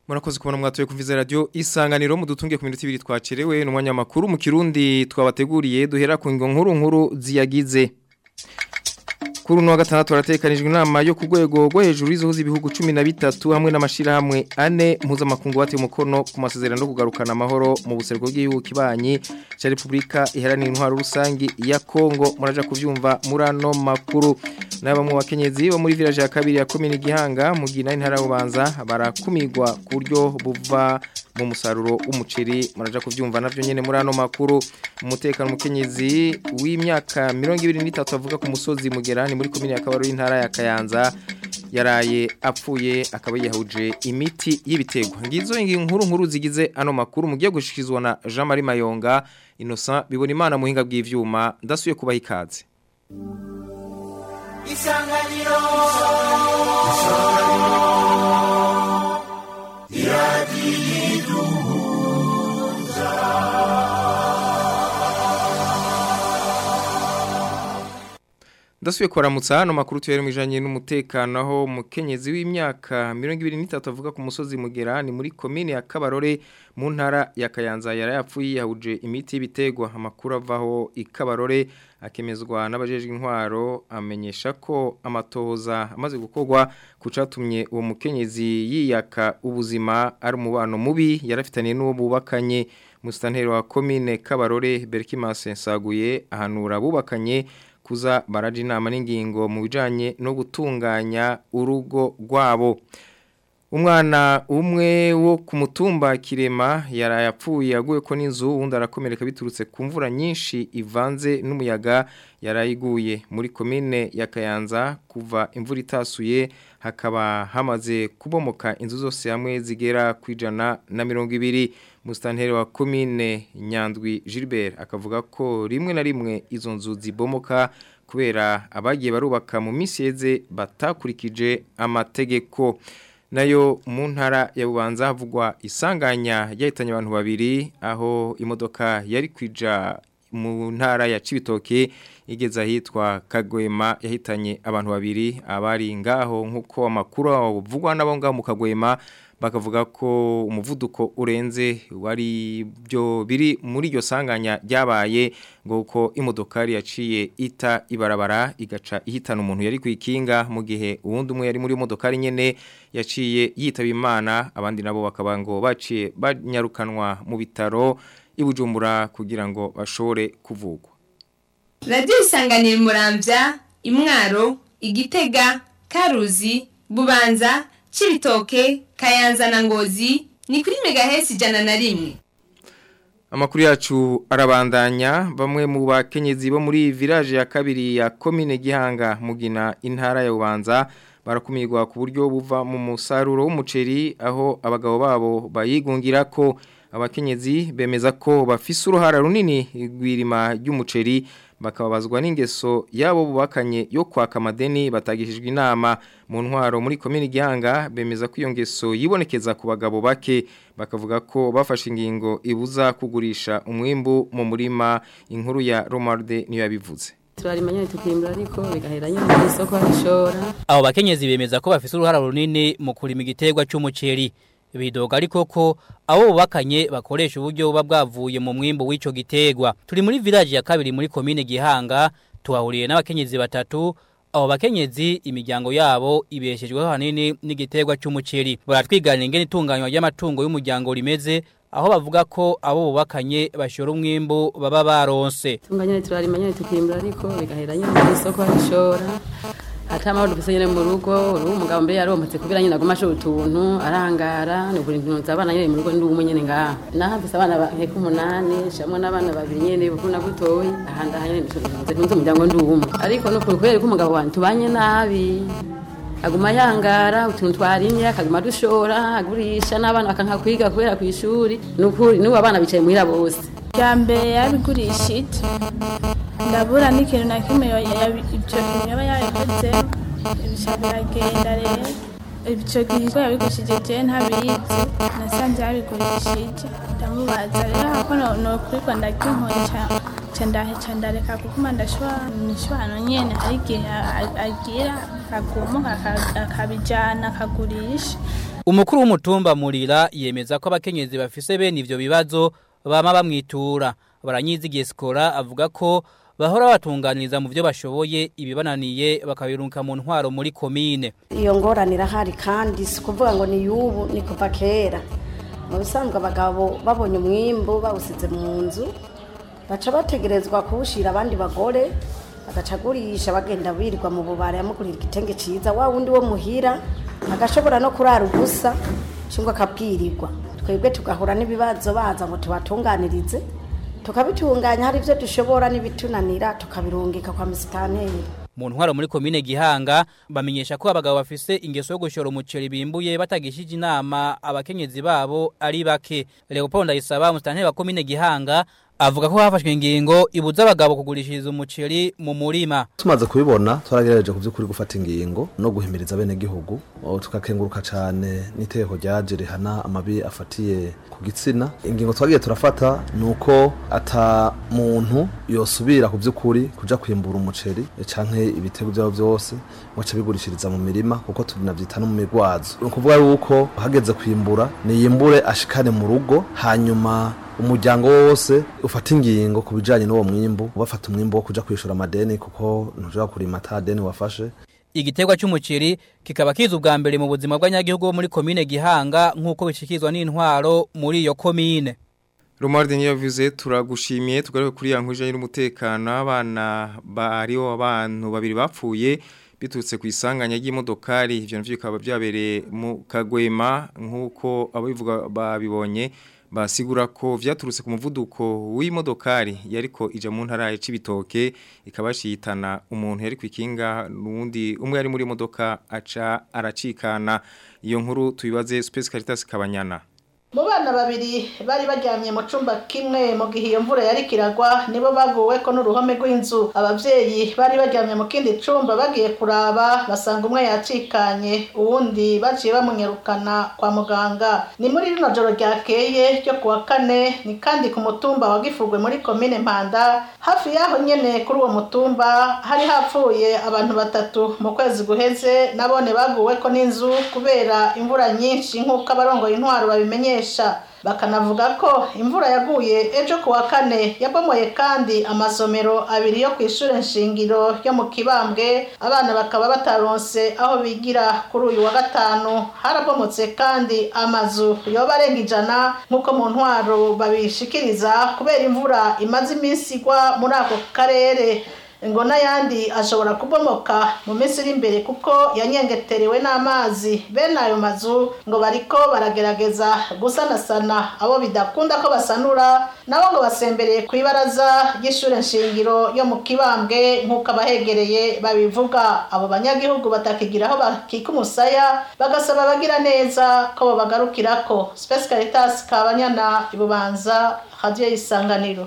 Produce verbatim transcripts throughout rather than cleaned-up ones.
Murakoze kubona mwatoye kumviza radio Isanganiro mudutungiye ku minota ibiri twacerewe n'umwanya makuru mu Kirundi twabateguriye duhera ku ngo nkuru nkuru ziyagize. Kuri no gatandatu aratekanijwe inama yo ku rwego rwo hejuru izohuza ibihugu cumi na bitatu hamwe n'amashira hamwe ane mpuzamakungu bati umukono ku masezerano yo kugarukana amahoro mu buseruko bw'igihugu kibanyi cya Republika Iharanira Intwaro Rusangi ya Kongo. Muraja kuvyumva murano makuru n'aba mu bakenyezi bo muri village ya kabiri ya commune Gihanga mu gina intara y'Ubanza barakumigwa ku buryo buva mu musaruro w'umuceri. Muraja kuvyumva navyo nyene murano makuru. Umutekano mukenyezi w'imyaka mirongo ibiri n'itatu avuga ku musozi Mugerani muri commune ya Kabaro y'intara ya Kayanza yaraye apfuye akaba yahuje imiti y'ibitego. Ngizo inkuru nkuru zigize ano makuru mugiye gushikizwa na Jean Marie Mayonga. Innocent bibona imana muhinga bw'ivyuma ndasuye kubaha ikaze. Isanganiro Isanganiro Yadiduza Ndasuye kuramutsa hano makuru tuyere mwijanye n'umutekano aho mukenyezi w'imyaka mirongo ibiri n'itatu avuga ku musozi Mugerani muri commune ya Kabarore mu ntara ya Kayanza yarayapfuye yahuje imiti y'ibitego. Amakuru avaho ikabarore akemezwa n'abajejwe intwaro amenyesha ko amatohoza amaze gukorwa kucatumye uwo mukenyezi yiyaka ubuzima ari umubano mubi yarafitaniye n'uwo bubakanye. Musitanteri wa commune Kabarore Berkimase Nsaguye ahanura bubakanye kuza baraje inama n'ingingo mu bijanye no gutunganya urugo rwabo. Umwana umwe wo ku mutumba Kirema yarayapfuye yaguye ko n'inzu wundi arakomereka biturutse ku mvura nyinshi ivanze n'umuyaga yarayiguye muri commune ya Kayanza. Kuva imvura itasuye hakaba hamaze kubomoka inzu zose hamwe zigera kwijana na mirongo ibiri. Musitanteri wa commune Nyandwi Gilbert akavuga ko rimwe na rimwe izo nzu zibomoka kubera abagiye barubaka mu misiyeze batakurikije amategeko. Nayo mu ntara ya Bubanza havugwa isanganya yahitanye abantu babiri aho imodoka yari kwija mu ntara ya Cibitoke igeza hitwa Kagwema yahitanye abantu babiri abari ngaho nkuko amakuru avugwa nabo ngaho mu Kagwema bakavuga ko umuvuduko urenze wari byo biri muri iryo sanganya ryabaye ngo uko imodokari yaciye ita ibarabara igaca ihitana umuntu yari kwikinga mu gihe uwundi umwe yari muri imodokari nyene yaciye yitaba Imana. Abandi nabo bakaba ngo baciye banyarukanwa mu bitaro ibujumbura kugira ngo bashore kuvugwa. Radio Isanganiro Muramvya, Imwaro, Igitega, Karuzi, Bubanza, Cibitoke, Kayanza na Ngozi ni kuri megahesi jana na rimwe. Amakuru yacu arabandanya. Bamwe mu bakenyezi bo muri village ya kabiri ya commune Gihanga mugina intara ya Bubanza barakumirwa ku buryo buva mu musaruro w'umuceri aho abagabo babo bayigungira ko. Abakenyezi bemeza ko bafise uruhara runini rw'irima ry'umuceri bakababazwa n'ingeso yabo bubakanye yo kwaka amadeni batagishijwe inama. Mu ntwaro muri commune Gihanga bemeza ko iyo ngeso yibonekeza ku bagabo bake bakavuga ko bafashe ingingo ibuza kugurisha umwimbu mu murima. Inkuru ya Romarde niyo yabivuze. Turarimanya tukimbura ariko bigaheranye mu isoko bashora. Abo bakenyezi bemeza ko bafise uruhara runini mu kurima igiterwa cy'umuceri. Bidoga ariko ko abo bubakanye bakoresha uburyo buba bwavuye mu mwimbo w'ico giterwa. Turi muri village ya kabiri muri commune Gihanga tuhahuriye n'abakenyezi batatu. Abo bakenyezi imiryango yabo ibeshejweho hanini n'igiterwa cy'umuceri. Baratwiganira ingene itunganywa ry'amatungo y'umuryango rimeze aho bavuga ko abo bubakanye bashora umwimbo baba baronse. Tunganyene turarimanya tukimbura ariko bigaheranye mu isoko bashora. Atama dufise nyene mu rugo uru umugabo mbere yarompatse kubira nyina gumasha utuntu arangara no kuri ntunza abana nyene mu rugo ndi umwe nyene ngaha nahafise abana baheka umunani shamwe n'abana babiri nyene bukuna gutoyi ahanda hanyene ntunze ntunze umuryango ndi umwe ariko no kubera ko umugabo wantu tubanye nabi aguma yangara utuntu twarimye akaguma dushora agurisha n'abana bakanka kwiga kubera ku ishuri n'ukuri n'ubu abana bicaye muhira bose Jambe yabigurishije ndabura n'ikintu na kimwe ibyo kintu yaba yabikoze ibishabiragenda rero ibyo kintu yabigurishije je ntabizi nasanze yabigurishije ndamubaza rero ko no kwiko ndakinkoca candahe candareka kuko ndashwa nishwano nyene ariko agira akagumuka akabijana akagurisha Umukuru w'umutumba Murira yemeza ko abakenyezi bafise bene ivyo bibazo bama bamwitura. Baranyizigiye Skora avuga ko bahora batunganiriza mu byo bashoboye ibibananiye bakabirunka mu ntwaro muri komine. Iyo ngoranira hari kandi sikuvuga ngo ni yubu ni kuva kera. Mu bisanzwe abagabo babonye umwimbo bawusize mu nzu baca bategerezwa kuwushira abandi bagore bagacagurisha bagenda birirwa mu bubare yamugurira igitenge ciza wa wundi wo muhira agashobora no kurara ubusa cyangwa akabwirirwa. Twebwe tugahura n'ibibazo baza ngo tubatunganirize tukabitunganya hari ivyo dushobora nibitunanira tukabirungika kwa musitanteri. Mu ntwaro muri komine Gihanga bamenyesha ko abagabo bafise ingeso yo gushora umuceri bimbuye batagishije inama abakenyezi babo ari bake. Leopold Ndayisaba musitanteri wa komine Gihanga avuga ko hafashwe ingingo ibuza abagabo kugurishiriza umuceri mu murima. Tumaze kubibona twaragereje kuvyukuri gufata ingingo no guhimiriza bene gihugu tukakenguruka cyane n'iteko ryaje rihana amabi afatiye ku gitsina. Ingingo twagiye turafata nuko ata muntu yosubira kuvyukuri kuja kwimbura umuceri canke ibitego byabo byose wacha bigurishiriza mu mirima kuko tunavyita no mu migwazo. Ukuvuga yuko hageze kwimbura ni yimbure ashikane mu rugo hanyuma umuryango wose ufata ingingo kubijanye n'uwo mwimbo ubafata umwimbo wo kuja kwishura amadeni kuko ntuja kurima atadeni wafashe. Igitegwa cy'umuceri kikaba kiza ubwa mbere mu buzima bw'abanyagihugu muri komine Gihanga nkuko bishikizwa n'intwaro muri iyo komine. Romuald Niyavuze turagushimiye tugaruke kuri yankuje y'umutekano abana bariho abantu babiri bapfuye bitutse ku isanganya ry'imodokari ivyo navyo bikaba byabereye mu Kagwema nkuko abivuga babibonye basigura ko vyaturutse ku muvuduko w'imodokari yariko ija mu ntara ya Cibitoke ikabashitana umuntu yari kwikinga nundi umwe yari muri modoka aca aracikana. Iyo nkuru tubibaze Space Caritas Kabanyana. Mu bana babiri bari baryamye mu cumba kimwe mu gihe iyo mvura yari kiragwa nibo baguwe ko n'uruhome rw'inzu. Abavyeyi bari baryamye mu kindi cumba bagiye kuraba basanga umwe yacikanye uwundi baciye bamunyerukana kwa muganga. Ni muri rino joro ryakeye ryo kuwa kane ni kandi ku mutumba wa Gifugwe muri komine Mpanda hafi yaho nyene kuri uwo mutumba hari hapfuye abantu batatu mu kwezi guheze nabone baguwe ko n'inzu kubera imvura nyinshi nkuko abarongoye intwaro babimenye. Bakanavuga ko imvura yaguye ejo kuwa kane yabomoye kandi amasomero abiri yo kw'ishure nshingiro yo mu Kibambwe abana bakaba bataronse aho bigira kuri uyu wa gatanu. Harabomotse kandi amazu yoba arenga ijana nkuko mu ntwaro babishikiriza kubera imvura imaze iminsi igwa muri ako karere. Ngo nayandi ashobora kubomoka mu minsi iri imbere kuko yanyengeterewe n'amazi. Bene ayo mazu ngo bariko baragerageza gusanasana abo bidakunda ko basanura nabo ngo basembereye ku ibaraza ry'ishure nshingiro yo mu Kibambwe nkuko abahegereye babivuga. Abo banyagihugu batakigira aho bakika umusaya bagasaba bagira neza ko bagarukirako. Space Caritas Kabanyana Ibubanza Radio Isanganiro.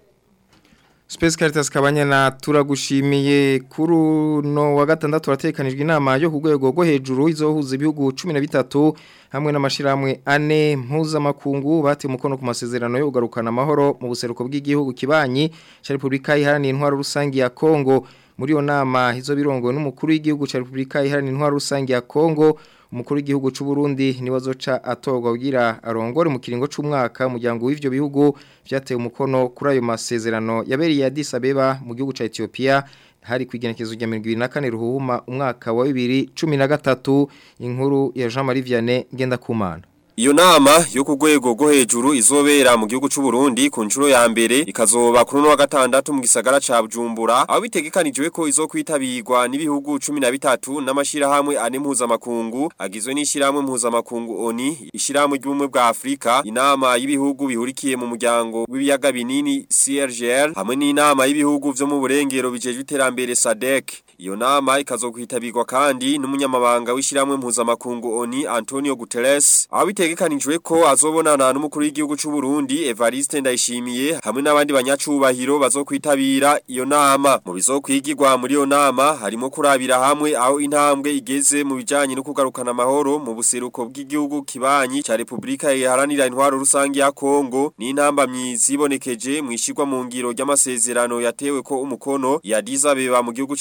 Space Caritas Kabanyana turagushimiye kuri no wa gatandatu ratekanijwe inama yo kugwego rwo hejuru izohuza ibihugu cumi na bitatu hamwe n'amashiramwe ane mpuzamakungu bati umukono ku masezerano yo kugarukana amahoro mu buseruko bw'igihugu kibanyi cya Republika Iharanira Intwaro Rusangi ya Kongo. Muri yo nama hizo birongo n'umukuru w'igihugu cya Republika Iharanira Intwaro Rusangi ya Kongo. Umukuru w'igihugu c'u Burundi ni wazoca atogwa kugira arongore mu kiringo c'umwaka umuryango w'ivyo bihugu vyateye umukono kuri ayo masezerano yabereye Addis Abeba mu gihugu ca Ethiopia hari kwigenekezo rya mirongo ibiri na kane ruhuma umwaka wa bibiri na cumi na gatatu. Inkuru ya Jean Marie Vianney Ngendakumana. Iyo nama yo ku rwego rwo hejuru izobera mu gihugu c'u Burundi ku nshuro ya mbere ikazoba kuri no wa gatandatu mu gisagara ca Bujumbura aho bitegekanijwe ko izokwitabirwa n'ibihugu cumi na bitatu n'amashira hamwe ane mpuzamakungu agizwe n'ishiramwe mpuzamakungu O N U ishiramwe ry'ubumwe bwa Afrika inama y'ibihugu bihurikiye mu muryango w'ibiyaga binini C R G L hamwe n'inama y'ibihugu vyo mu burengero bijejwe iterambere S A D C. Iyo nama ikazokwitabirwa kandi n'umunyamabanga w'ishiramwe mpuzamakungu O N U Antonio Guterres aho bitegekanijwe ko azobonana n'umukuru w'igihugu c'u Burundi Evariste Ndayishimiye hamwe n'abandi banyacubahiro bazokwitabira iyo nama. Mu bizokwigirwa muri iyo nama harimo kurabira hamwe aho intambwe igeze mu bijanye no kugarukana amahoro mu buseruko bw'igihugu kibanyi ca Republika Iharanira Intwaro Rusangi ya Kongo n'intambamyi zibonekeje mu ishirwa mu ngiro ry'amasezerano yatewe ko umukono ya Addis Abeba mu gihugu ca Ethiopia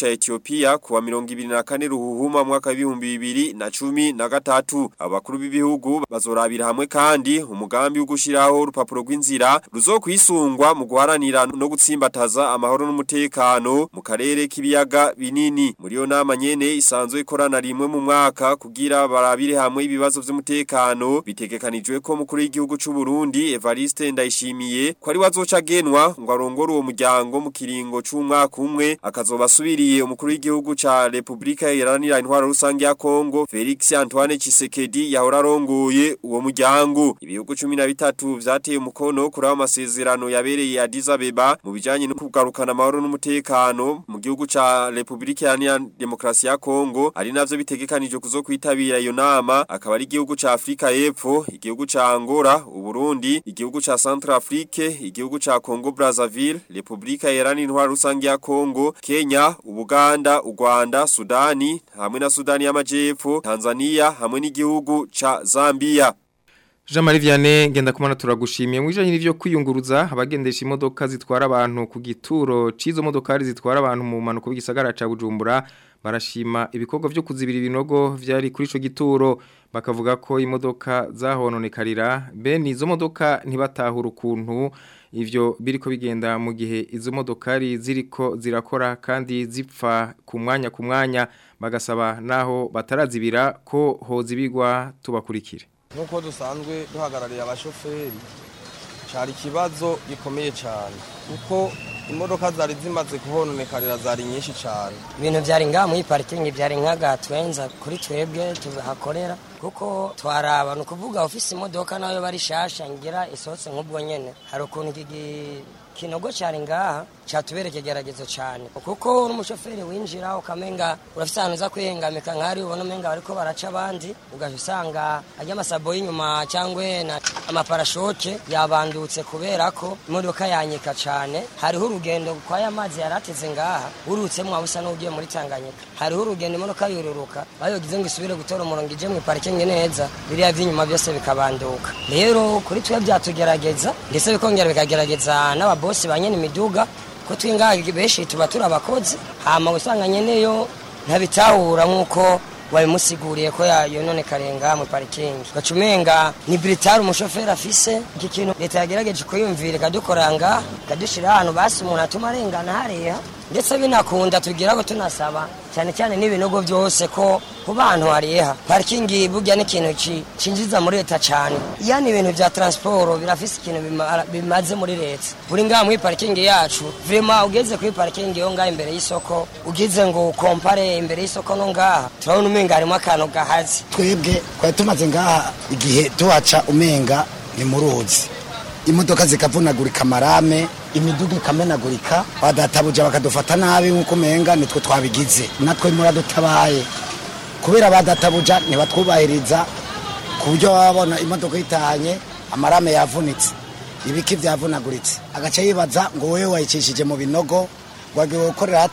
Ethiopia kuwa mirongo ibiri na kane ruhuhuma mwaka w'ibihumbi bibiri na cumi na gatatu. Abakuru b'ibihugu bazorabira hamwe kandi umugambi wo gushiraho urupapuro rw'inzira ruzokwisungwa mu guharanira no gutsimbataza amahoro n'umutekano mu karere k'ibiyaga binini. Muri yo nama nyene isanzwe ikorana rimwe mu mwaka kugira barabire hamwe ibibazo vy'umutekano. Bitegekanijwe ko mukuru w'igihugu c'u Burundi Evariste Ndayishimiye ko ari wazoca genwa ngo arongore uwo muryango mu kiringo c'umwaka umwe akazobasubiriye umukuru w'igihugu ca Republika Iharanira Intwaro Rusange ya Kongo Felix Antoine Tshisekedi yahora arongoye uwo muryango. Ibihugu cumi na bitatu vyateye umukono kuri amasezerano yabereye Addis Abeba mu bijanye no kugarukana amahoro n'umutekano mu gihugu ca Republika Iharanira Demokarasi ya Kongo, ari navyo bitegekanijwe kuzokwitabira iyo nama akaba ari igihugu ca Afrika y'Epfo, igihugu ca Angola, Uburundi, igihugu ca Centrafrique, igihugu ca Congo Brazzaville, Republika Iharanira Intwaro Rusange ya Kongo, Kenya, Ubuganda, u Rwanda, Sudani hamwe na Sudani y'Amajepfo, Tanzania hamwe n'igihugu ca Zambia. Jean Marie Vianney ngenda kumana turagushimiye mwijanye n'ivyo kwiyunguruza abagendesha imodoka zitwara abantu ku gituro cizo modokari zitwara abantu mu manuko b'igisagara ca Bujumbura barashima ibikorwa byo kuzibira ibinogo vyari kuri ico gituro bakavuga ko imodoka zahononekarira bene izo modoka ntibatahura ukuntu ivyo biriko bigenda mu gihe izo modokari ziriko zirakora kandi zipfa ku mwanya ku mwanya bagasaba naho batarazibira ko hozibigwa tubakurikire. Nkuko dusanzwe duhagarariye abashoferi cyari kibazo gikomeye cyane kuko imodoka zari zimaze kuhononekarira zari nyinshi cyane. Ibintu byari nga mu parking byari nkaga twenza kuri twebwe tuhakorera kuko twaraba no kuvuga ofisi imodoka nayo bari shasha ngira isotse nk'ubwo nyene hari ukuntu gigi kinogo cyari ngaha cyatubereke geragezo cyane kuko n'umushoferi winjira ukamenga urafise ahantu za kwihengamika nkari ubona menga bariko baraca abandi ugasanga ajya amasabo y'inyuma cyangwe na amaparashoke yabandutse kubera ko imodoka yanyika cyane hariho urugendo kwa y'amazi yarateze ngaha urutse mu abusa n'ugiye muri Tanganyika hariho urugendo imodoka yururuka bayogize ngo isubire gutora umurongo ije mu parking neza biriya by'inyuma byose bikabanduka rero kuri twe byatugerageza ndetse bikongera bikagerageza n'aba bose banyene imiduga ko twingaga beshi tuba turabakoze hama usanga nyeneyo ntabitahura nkuko wabimusiguriye ko yayo none karenga mu parking gacumenga ni Britar umushoferi afise iki kintu leta yagerageje kuyumvira kadukoranga kadushira ahantu basi umuntu atumarengana hariya ndetse binakunda tugira ko tunasaba cyane cyane n'ibinogo byose ko ku bantu hariya parking burya n'ikintu cinjiza muri leta cyane yani ibintu bya transport birafise ikintu bimaze muri leta buri ngaha mu parking yacu vraiment ugeze ku parking yo ngaha imbere y'isoko ugize ngo compare imbere y'isoko no ngaha turabona umenga harimo akantu gahazi twebwe kwa tumaze ngaha igihe tuhaca umenga ni muruzi imodoka zikavunagurika marame imiduga ikamenagurika badatabuja bakadufata nabi nkuko menga nitwe twabigize natwe muradutabaye kubera badatabuja ntibatwubahiriza kuburyo babona imodoka itahanye amarame yavunitse ibiki byavunaguritse agace yibaza ngo wewe wayicishije mu binogo wagiye gukorera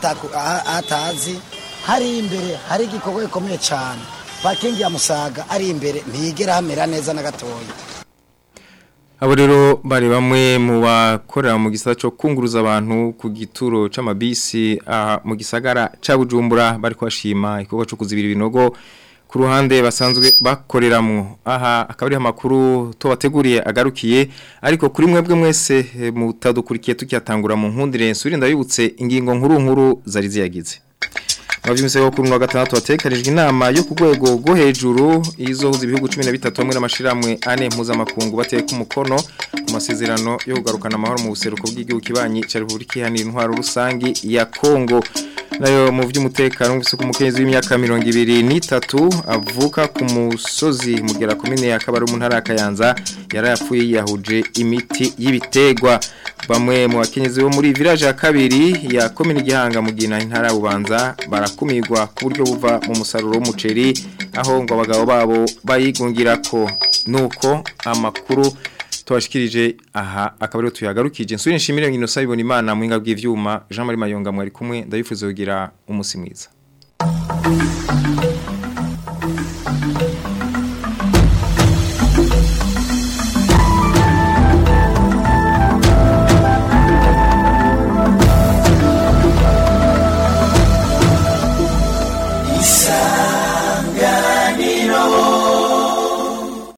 hatazi hari imbere hari igikorwa gikomeye cyane parking ya Musaga ari imbere ntiyigera hamera neza na gatoya. Abo rero bari bamwe mu bakorera mu gisata cyo kunguruza abantu ku gituro c'amabisi aha mu gisagara ca Bujumbura bari kwashima ikorwa cyo kuzibira ibinogo ku ruhande basanzwe bakoreramwo aha akabari amakuru to bateguriye agarukiye ariko kuri mwebwe mwese mutadukurikiye tukiyatangura mu nkundire nsuri ndabibutse ingingo nkuru nkuru zari ziyagize. Abavyumse ko kuri wa gatandatu batekanijwe inama yo ku rwego rwo hejuru izohuza ibihugu cumi na bitatu hamwe n'amashiramwe ane mpuzamakungu bateye ku mukono mu masezerano yo kugarukana amahoro mu buseruko bw'igihugu kibanyi ca Republika Iharanira Intwaro Rusangi ya Kongo. Nayo mu vy'umutekano ngise ku mukenzi w'imyaka mirongo ibiri n'itatu avuka ku musozi mugera komine ya Kabaro mu ntara ya Kayanza yarayapfuye yahuje imiti y'ibitegwa. Bamwe mu bakenyezi bo muri village ya kabiri ya komine Gihanga mu gina intara Bubanza barakumirwa ku buryo buva mu musaruro w'umuceri aho ngo abagabo babo bayigungira ko nuko amakuru twashikirije aha akabari tuyagarukije nsuri nshimire ngino sabibona imana mu inga bw'ivyuma Jean Marie Mayonga mwari kumwe ndabifuza kugira umusi mwiza.